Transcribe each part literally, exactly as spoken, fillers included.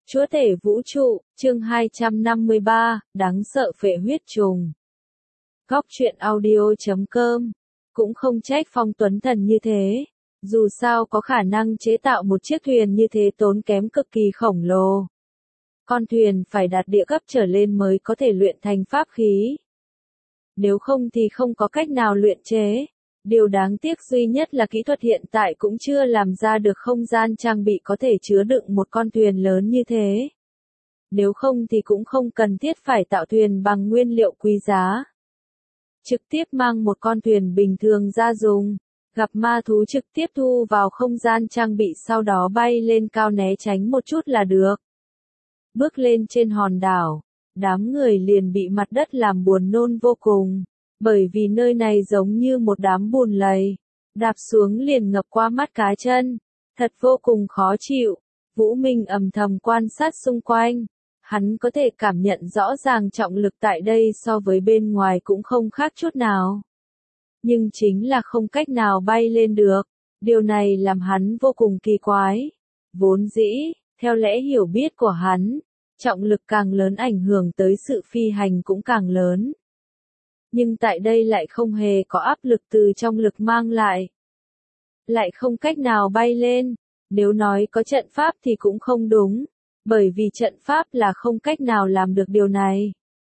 Chúa tể vũ trụ, chương hai trăm năm mươi ba, đáng sợ phệ huyết trùng. Góc truyện audio chấm com. Cũng không trách Phong Tuấn Thần như thế. Dù sao có khả năng chế tạo một chiếc thuyền như thế tốn kém cực kỳ khổng lồ. Con thuyền phải đạt địa cấp trở lên mới có thể luyện thành pháp khí. Nếu không thì không có cách nào luyện chế. Điều đáng tiếc duy nhất là kỹ thuật hiện tại cũng chưa làm ra được không gian trang bị có thể chứa đựng một con thuyền lớn như thế. Nếu không thì cũng không cần thiết phải tạo thuyền bằng nguyên liệu quý giá. Trực tiếp mang một con thuyền bình thường ra dùng, gặp ma thú trực tiếp thu vào không gian trang bị sau đó bay lên cao né tránh một chút là được. Bước lên trên hòn đảo, đám người liền bị mặt đất làm buồn nôn vô cùng. Bởi vì nơi này giống như một đám bùn lầy, đạp xuống liền ngập qua mắt cá chân, thật vô cùng khó chịu. Vũ Minh âm thầm quan sát xung quanh, hắn có thể cảm nhận rõ ràng trọng lực tại đây so với bên ngoài cũng không khác chút nào. Nhưng chính là không cách nào bay lên được, điều này làm hắn vô cùng kỳ quái. Vốn dĩ, theo lẽ hiểu biết của hắn, trọng lực càng lớn ảnh hưởng tới sự phi hành cũng càng lớn. Nhưng tại đây lại không hề có áp lực từ trong lực mang lại. Lại không cách nào bay lên, nếu nói có trận pháp thì cũng không đúng, bởi vì trận pháp là không cách nào làm được điều này.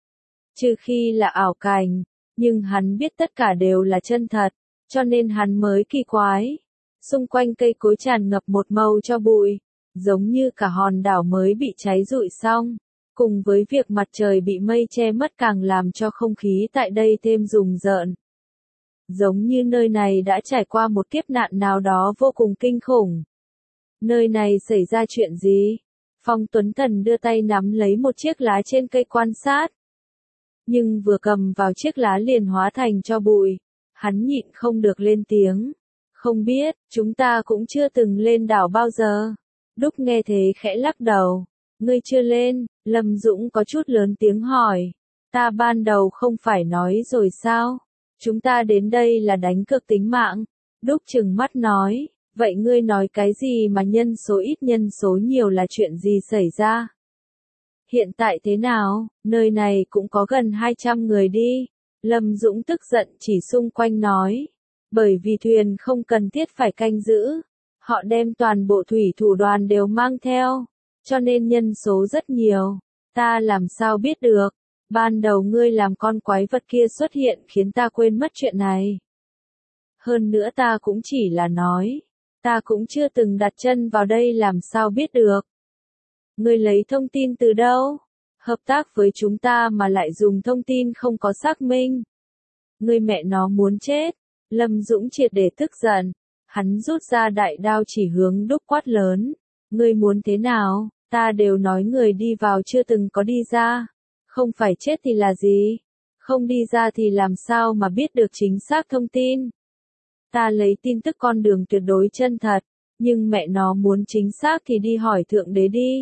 Trừ khi là ảo cảnh, nhưng hắn biết tất cả đều là chân thật, cho nên hắn mới kỳ quái. Xung quanh cây cối tràn ngập một màu cho bụi, giống như cả hòn đảo mới bị cháy rụi xong. Cùng với việc mặt trời bị mây che mất càng làm cho không khí tại đây thêm rùng rợn. Giống như nơi này đã trải qua một kiếp nạn nào đó vô cùng kinh khủng. Nơi này xảy ra chuyện gì? Phong Tuấn Thần đưa tay nắm lấy một chiếc lá trên cây quan sát. Nhưng vừa cầm vào chiếc lá liền hóa thành cho bụi. Hắn nhịn không được lên tiếng. Không biết, chúng ta cũng chưa từng lên đảo bao giờ. Đúc nghe thế khẽ lắc đầu. Ngươi chưa lên, Lâm Dũng có chút lớn tiếng hỏi. Ta ban đầu không phải nói rồi sao? Chúng ta đến đây là đánh cược tính mạng. Đúc trừng mắt nói, vậy ngươi nói cái gì mà nhân số ít nhân số nhiều là chuyện gì xảy ra? Hiện tại thế nào, nơi này cũng có gần hai trăm người đi. Lâm Dũng tức giận chỉ xung quanh nói. Bởi vì thuyền không cần thiết phải canh giữ. Họ đem toàn bộ thủy thủ đoàn đều mang theo. Cho nên nhân số rất nhiều, ta làm sao biết được, ban đầu ngươi làm con quái vật kia xuất hiện khiến ta quên mất chuyện này. Hơn nữa ta cũng chỉ là nói, ta cũng chưa từng đặt chân vào đây làm sao biết được. Ngươi lấy thông tin từ đâu? Hợp tác với chúng ta mà lại dùng thông tin không có xác minh. Ngươi mẹ nó muốn chết, Lâm Dũng triệt để tức giận, hắn rút ra đại đao chỉ hướng Đúc quát lớn. Ngươi muốn thế nào? Ta đều nói người đi vào chưa từng có đi ra. Không phải chết thì là gì? Không đi ra thì làm sao mà biết được chính xác thông tin? Ta lấy tin tức con đường tuyệt đối chân thật, nhưng mẹ nó muốn chính xác thì đi hỏi Thượng Đế đi.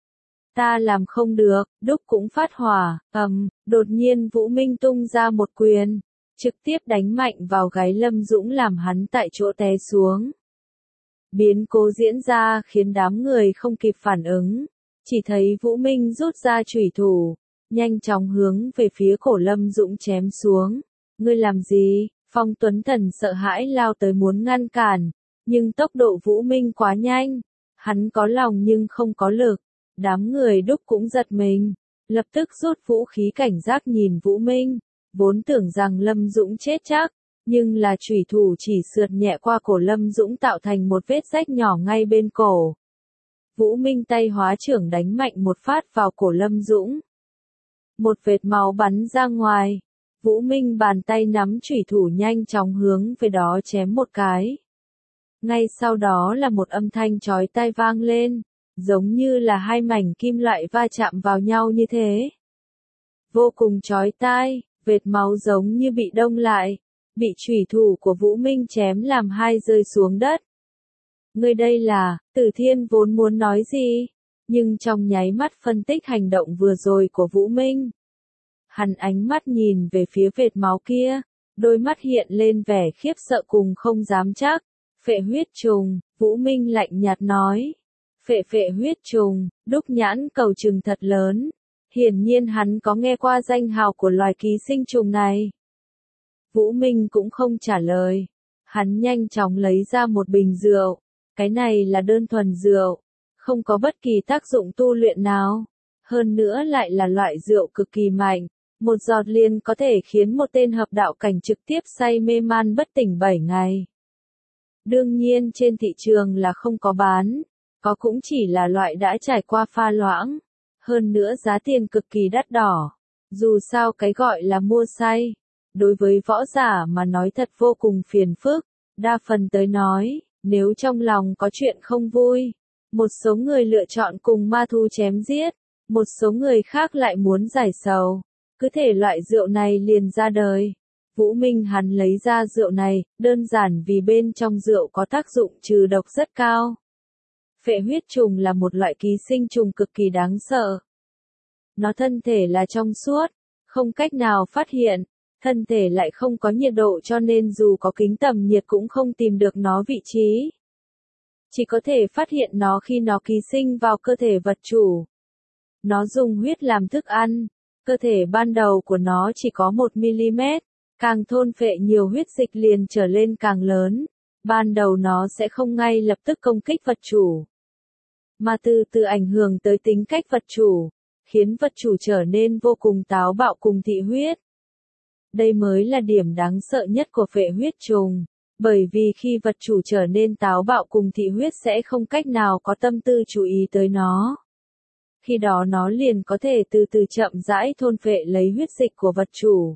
Ta làm không được, Đúc cũng phát hỏa, ầm, đột nhiên Vũ Minh tung ra một quyền, trực tiếp đánh mạnh vào gáy Lâm Dũng làm hắn tại chỗ té xuống. Biến cố diễn ra khiến đám người không kịp phản ứng, chỉ thấy Vũ Minh rút ra chủy thủ, nhanh chóng hướng về phía cổ Lâm Dũng chém xuống. Ngươi làm gì? Phong Tuấn Thần sợ hãi lao tới muốn ngăn cản, nhưng tốc độ Vũ Minh quá nhanh, hắn có lòng nhưng không có lực. Đám người Đúc cũng giật mình, lập tức rút vũ khí cảnh giác nhìn Vũ Minh, vốn tưởng rằng Lâm Dũng chết chắc. Nhưng là chủy thủ chỉ sượt nhẹ qua cổ Lâm Dũng tạo thành một vết rách nhỏ ngay bên cổ. Vũ Minh tay hóa trưởng đánh mạnh một phát vào cổ Lâm Dũng. Một vệt máu bắn ra ngoài. Vũ Minh bàn tay nắm chủy thủ nhanh chóng hướng về đó chém một cái. Ngay sau đó là một âm thanh chói tai vang lên, giống như là hai mảnh kim loại va chạm vào nhau như thế. Vô cùng chói tai, vệt máu giống như bị đông lại. Bị chủy thủ của Vũ Minh chém làm hai rơi xuống đất. Ngươi đây là, Tử Thiên vốn muốn nói gì, nhưng trong nháy mắt phân tích hành động vừa rồi của Vũ Minh. Hắn ánh mắt nhìn về phía vệt máu kia, đôi mắt hiện lên vẻ khiếp sợ cùng không dám chắc. Phệ huyết trùng, Vũ Minh lạnh nhạt nói. Phệ phệ huyết trùng, đúc nhãn cầu trừng thật lớn. Hiển nhiên hắn có nghe qua danh hào của loài ký sinh trùng này. Vũ Minh cũng không trả lời. Hắn nhanh chóng lấy ra một bình rượu. Cái này là đơn thuần rượu. Không có bất kỳ tác dụng tu luyện nào. Hơn nữa lại là loại rượu cực kỳ mạnh. Một giọt liền có thể khiến một tên hợp đạo cảnh trực tiếp say mê man bất tỉnh bảy ngày. Đương nhiên trên thị trường là không có bán. Có cũng chỉ là loại đã trải qua pha loãng. Hơn nữa giá tiền cực kỳ đắt đỏ. Dù sao cái gọi là mua say. Đối với võ giả mà nói thật vô cùng phiền phức. Đa phần tới nói, nếu trong lòng có chuyện không vui. Một số người lựa chọn cùng ma thú chém giết. Một số người khác lại muốn giải sầu. Cứ thể loại rượu này liền ra đời. Vũ Minh hắn lấy ra rượu này, đơn giản vì bên trong rượu có tác dụng trừ độc rất cao. Phệ huyết trùng là một loại ký sinh trùng cực kỳ đáng sợ. Nó thân thể là trong suốt, không cách nào phát hiện, thân thể lại không có nhiệt độ cho nên dù có kính tầm nhiệt cũng không tìm được nó vị trí. Chỉ có thể phát hiện nó khi nó ký sinh vào cơ thể vật chủ. Nó dùng huyết làm thức ăn, cơ thể ban đầu của nó chỉ có một mi-li-mét, càng thôn phệ nhiều huyết dịch liền trở lên càng lớn. Ban đầu nó sẽ không ngay lập tức công kích vật chủ, mà từ từ ảnh hưởng tới tính cách vật chủ, khiến vật chủ trở nên vô cùng táo bạo cùng thị huyết. Đây mới là điểm đáng sợ nhất của phệ huyết trùng, bởi vì khi vật chủ trở nên táo bạo cùng thị huyết sẽ không cách nào có tâm tư chú ý tới nó. Khi đó nó liền có thể từ từ chậm rãi thôn phệ lấy huyết dịch của vật chủ.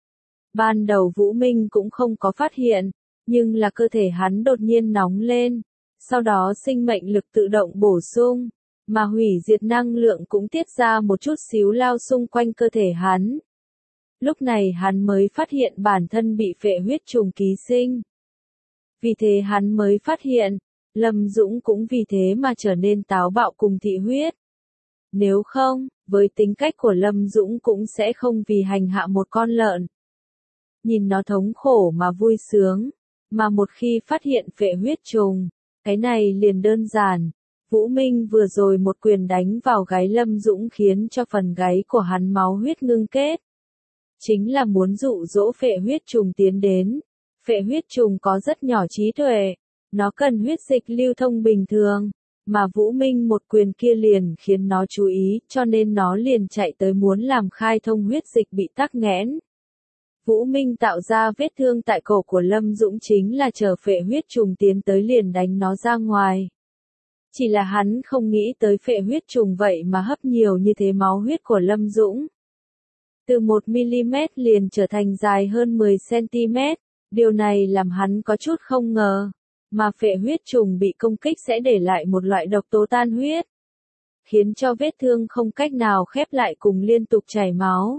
Ban đầu Vũ Minh cũng không có phát hiện, nhưng là cơ thể hắn đột nhiên nóng lên, sau đó sinh mệnh lực tự động bổ sung, mà hủy diệt năng lượng cũng tiết ra một chút xíu lao xung quanh cơ thể hắn. Lúc này hắn mới phát hiện bản thân bị phệ huyết trùng ký sinh. Vì thế hắn mới phát hiện, Lâm Dũng cũng vì thế mà trở nên táo bạo cùng thị huyết. Nếu không, với tính cách của Lâm Dũng cũng sẽ không vì hành hạ một con lợn. Nhìn nó thống khổ mà vui sướng, mà một khi phát hiện phệ huyết trùng, cái này liền đơn giản. Vũ Minh vừa rồi một quyền đánh vào gáy Lâm Dũng khiến cho phần gáy của hắn máu huyết ngưng kết. Chính là muốn dụ dỗ phệ huyết trùng tiến đến. Phệ huyết trùng có rất nhỏ trí tuệ, nó cần huyết dịch lưu thông bình thường, mà Vũ Minh một quyền kia liền khiến nó chú ý, cho nên nó liền chạy tới muốn làm khai thông huyết dịch bị tắc nghẽn. Vũ Minh tạo ra vết thương tại cổ của Lâm Dũng chính là chờ phệ huyết trùng tiến tới liền đánh nó ra ngoài. Chỉ là hắn không nghĩ tới phệ huyết trùng vậy mà hấp nhiều như thế máu huyết của Lâm Dũng. Từ một mi-li-mét liền trở thành dài hơn mười xen-ti-mét, điều này làm hắn có chút không ngờ, mà phệ huyết trùng bị công kích sẽ để lại một loại độc tố tan huyết, khiến cho vết thương không cách nào khép lại cùng liên tục chảy máu.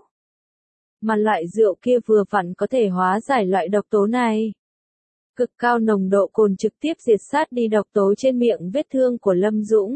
Mà loại rượu kia vừa vặn có thể hóa giải loại độc tố này. Cực cao nồng độ cồn trực tiếp diệt sát đi độc tố trên miệng vết thương của Lâm Dũng.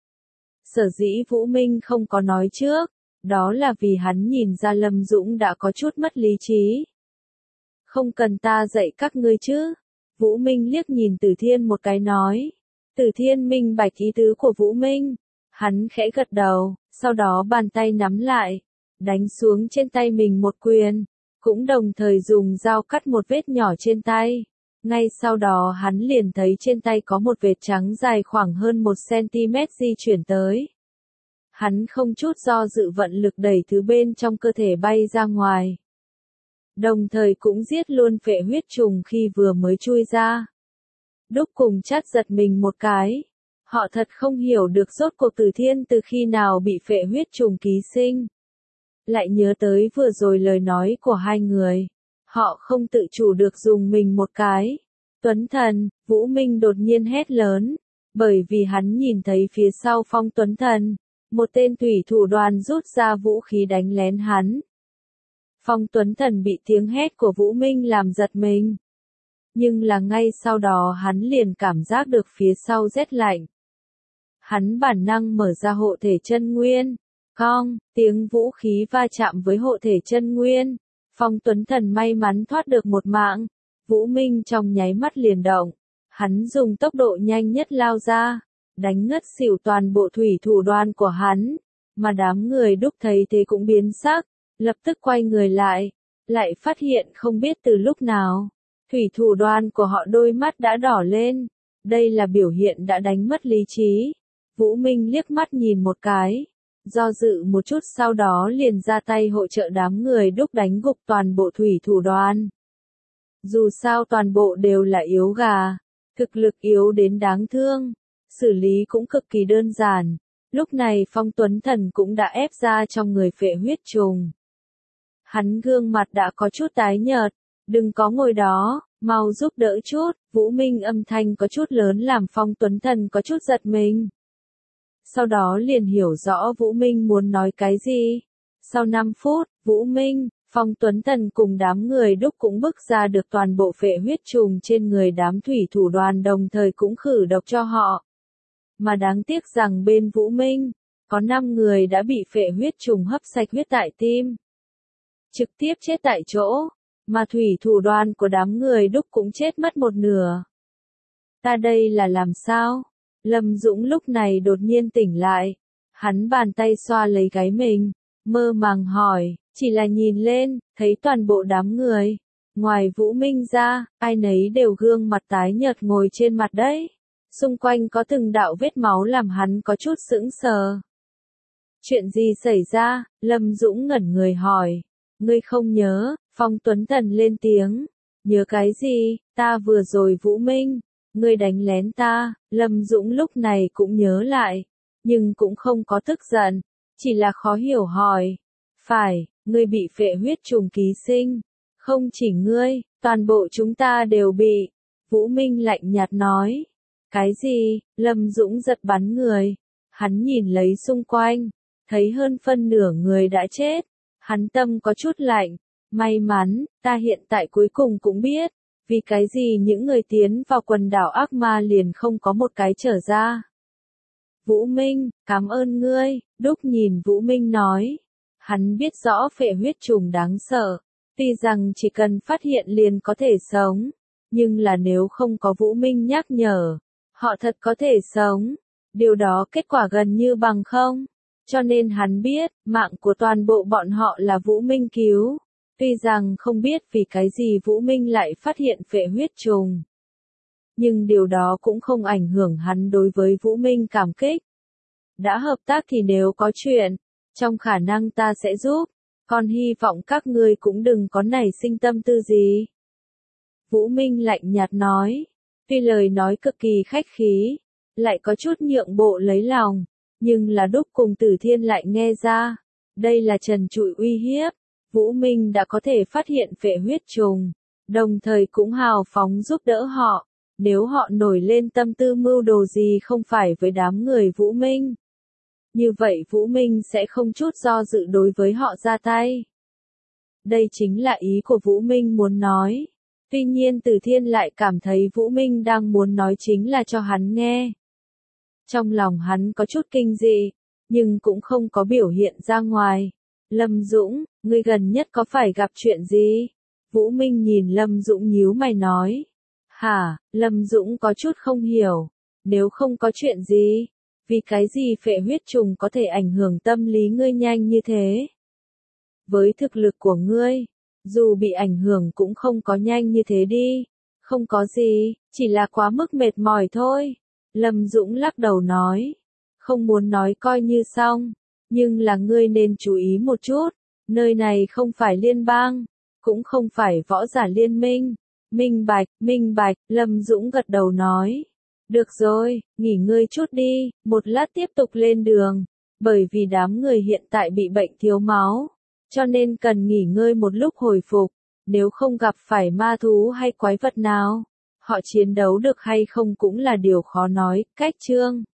Sở dĩ Vũ Minh không có nói trước, đó là vì hắn nhìn ra Lâm Dũng đã có chút mất lý trí. Không cần ta dạy các ngươi chứ. Vũ Minh liếc nhìn Tử Thiên một cái nói. Tử Thiên minh bạch ý tứ của Vũ Minh. Hắn khẽ gật đầu, sau đó bàn tay nắm lại, đánh xuống trên tay mình một quyền, cũng đồng thời dùng dao cắt một vết nhỏ trên tay. Ngay sau đó hắn liền thấy trên tay có một vệt trắng dài khoảng hơn một xen-ti-mét di chuyển tới. Hắn không chút do dự vận lực đẩy thứ bên trong cơ thể bay ra ngoài. Đồng thời cũng giết luôn phệ huyết trùng khi vừa mới chui ra. Đúc cùng Chát giật mình một cái. Họ thật không hiểu được rốt cuộc Tử Thiên từ khi nào bị phệ huyết trùng ký sinh. Lại nhớ tới vừa rồi lời nói của hai người. Họ không tự chủ được dùng mình một cái. Tuấn Thần, Vũ Minh đột nhiên hét lớn. Bởi vì hắn nhìn thấy phía sau Phong Tuấn Thần, một tên thủy thủ đoàn rút ra vũ khí đánh lén hắn. Phong Tuấn Thần bị tiếng hét của Vũ Minh làm giật mình. Nhưng là ngay sau đó hắn liền cảm giác được phía sau rét lạnh. Hắn bản năng mở ra hộ thể chân nguyên. Cong, tiếng vũ khí va chạm với hộ thể chân nguyên. Phong Tuấn Thần may mắn thoát được một mạng. Vũ Minh trong nháy mắt liền động. Hắn dùng tốc độ nhanh nhất lao ra. đánh ngất xỉu toàn bộ thủy thủ đoàn của hắn, mà đám người Đúc thấy thế cũng biến sắc, lập tức quay người lại, lại phát hiện không biết từ lúc nào, thủy thủ đoàn của họ đôi mắt đã đỏ lên, đây là biểu hiện đã đánh mất lý trí. Vũ Minh liếc mắt nhìn một cái, do dự một chút sau đó liền ra tay hỗ trợ đám người Đúc đánh gục toàn bộ thủy thủ đoàn. Dù sao toàn bộ đều là yếu gà, thực lực yếu đến đáng thương, xử lý cũng cực kỳ đơn giản. Lúc này Phong Tuấn Thần cũng đã ép ra trong người phệ huyết trùng. Hắn gương mặt đã có chút tái nhợt, đừng có ngồi đó, mau giúp đỡ chút, Vũ Minh âm thanh có chút lớn làm Phong Tuấn Thần có chút giật mình. Sau đó liền hiểu rõ Vũ Minh muốn nói cái gì. Sau năm phút, Vũ Minh, Phong Tuấn Thần cùng đám người Đúc cũng bức ra được toàn bộ phệ huyết trùng trên người đám thủy thủ đoàn đồng thời cũng khử độc cho họ. Mà đáng tiếc rằng bên Vũ Minh, có năm người đã bị phệ huyết trùng hấp sạch huyết tại tim. Trực tiếp chết tại chỗ, mà thủy thủ đoàn của đám người Đúc cũng chết mất một nửa. Ta đây là làm sao? Lâm Dũng lúc này đột nhiên tỉnh lại, hắn bàn tay xoa lấy gáy mình, mơ màng hỏi, chỉ là nhìn lên, thấy toàn bộ đám người, ngoài Vũ Minh ra, ai nấy đều gương mặt tái nhợt ngồi trên mặt đấy. Xung quanh có từng đạo vết máu làm hắn có chút sững sờ. Chuyện gì xảy ra? Lâm Dũng ngẩn người hỏi. Ngươi không nhớ? Phong Tuấn Thần lên tiếng. Nhớ cái gì? Ta vừa rồi Vũ Minh. Ngươi đánh lén ta. Lâm Dũng lúc này cũng nhớ lại. Nhưng cũng không có tức giận. Chỉ là khó hiểu hỏi. Phải, ngươi bị phệ huyết trùng ký sinh. Không chỉ ngươi, toàn bộ chúng ta đều bị. Vũ Minh lạnh nhạt nói. Cái gì? Lâm Dũng giật bắn người. Hắn nhìn lấy xung quanh, thấy hơn phân nửa người đã chết. Hắn tâm có chút lạnh. May mắn, ta hiện tại cuối cùng cũng biết, vì cái gì những người tiến vào quần đảo ác ma liền không có một cái trở ra. Vũ Minh, cảm ơn ngươi, Đúc nhìn Vũ Minh nói. Hắn biết rõ phệ huyết trùng đáng sợ, tuy rằng chỉ cần phát hiện liền có thể sống, nhưng là nếu không có Vũ Minh nhắc nhở, họ thật có thể sống. Điều đó kết quả gần như bằng không. Cho nên hắn biết, mạng của toàn bộ bọn họ là Vũ Minh cứu. Tuy rằng không biết vì cái gì Vũ Minh lại phát hiện phệ huyết trùng. Nhưng điều đó cũng không ảnh hưởng hắn đối với Vũ Minh cảm kích. Đã hợp tác thì nếu có chuyện, trong khả năng ta sẽ giúp. Còn hy vọng các ngươi cũng đừng có nảy sinh tâm tư gì. Vũ Minh lạnh nhạt nói. Tuy lời nói cực kỳ khách khí, lại có chút nhượng bộ lấy lòng, nhưng là Đúc cùng Tử Thiên lại nghe ra, đây là trần trụi uy hiếp. Vũ Minh đã có thể phát hiện phệ huyết trùng, đồng thời cũng hào phóng giúp đỡ họ, nếu họ nổi lên tâm tư mưu đồ gì không phải với đám người Vũ Minh. Như vậy Vũ Minh sẽ không chút do dự đối với họ ra tay. Đây chính là ý của Vũ Minh muốn nói. Tuy nhiên Từ Thiên lại cảm thấy Vũ Minh đang muốn nói chính là cho hắn nghe. Trong lòng hắn có chút kinh dị, nhưng cũng không có biểu hiện ra ngoài. Lâm Dũng, ngươi gần nhất có phải gặp chuyện gì? Vũ Minh nhìn Lâm Dũng nhíu mày nói. Hả? Lâm Dũng có chút không hiểu. Nếu không có chuyện gì, vì cái gì phệ huyết trùng có thể ảnh hưởng tâm lý ngươi nhanh như thế? Với thực lực của ngươi, dù bị ảnh hưởng cũng không có nhanh như thế đi. Không có gì, chỉ là quá mức mệt mỏi thôi. Lâm Dũng lắc đầu nói. Không muốn nói coi như xong. Nhưng là ngươi nên chú ý một chút. Nơi này không phải liên bang. Cũng không phải võ giả liên minh. Minh bạch, minh bạch, Lâm Dũng gật đầu nói. Được rồi, nghỉ ngơi chút đi, một lát tiếp tục lên đường. Bởi vì đám người hiện tại bị bệnh thiếu máu. Cho nên cần nghỉ ngơi một lúc hồi phục. Nếu không gặp phải ma thú hay quái vật nào, họ chiến đấu được hay không cũng là điều khó nói. Cách chương